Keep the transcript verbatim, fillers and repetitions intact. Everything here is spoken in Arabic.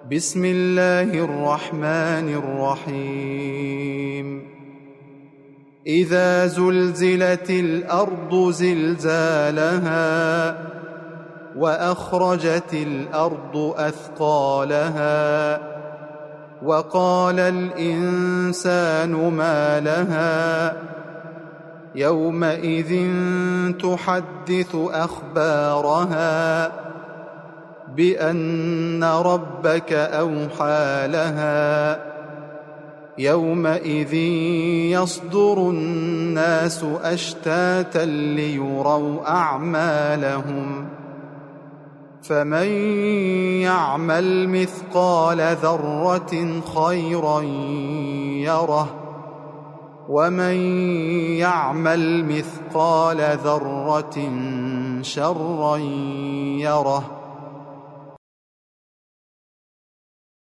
بسم الله الرحمن الرحيم إذا زلزلت الأرض زلزالها وأخرجت الأرض أثقالها وقال الإنسان ما لها يومئذ تحدث أخبارها بأن ربك أوحى لها يومئذ يصدر الناس أشتاتا ليروا أعمالهم فمن يعمل مثقال ذرة خيرا يره ومن يعمل مثقال ذرة شرا يره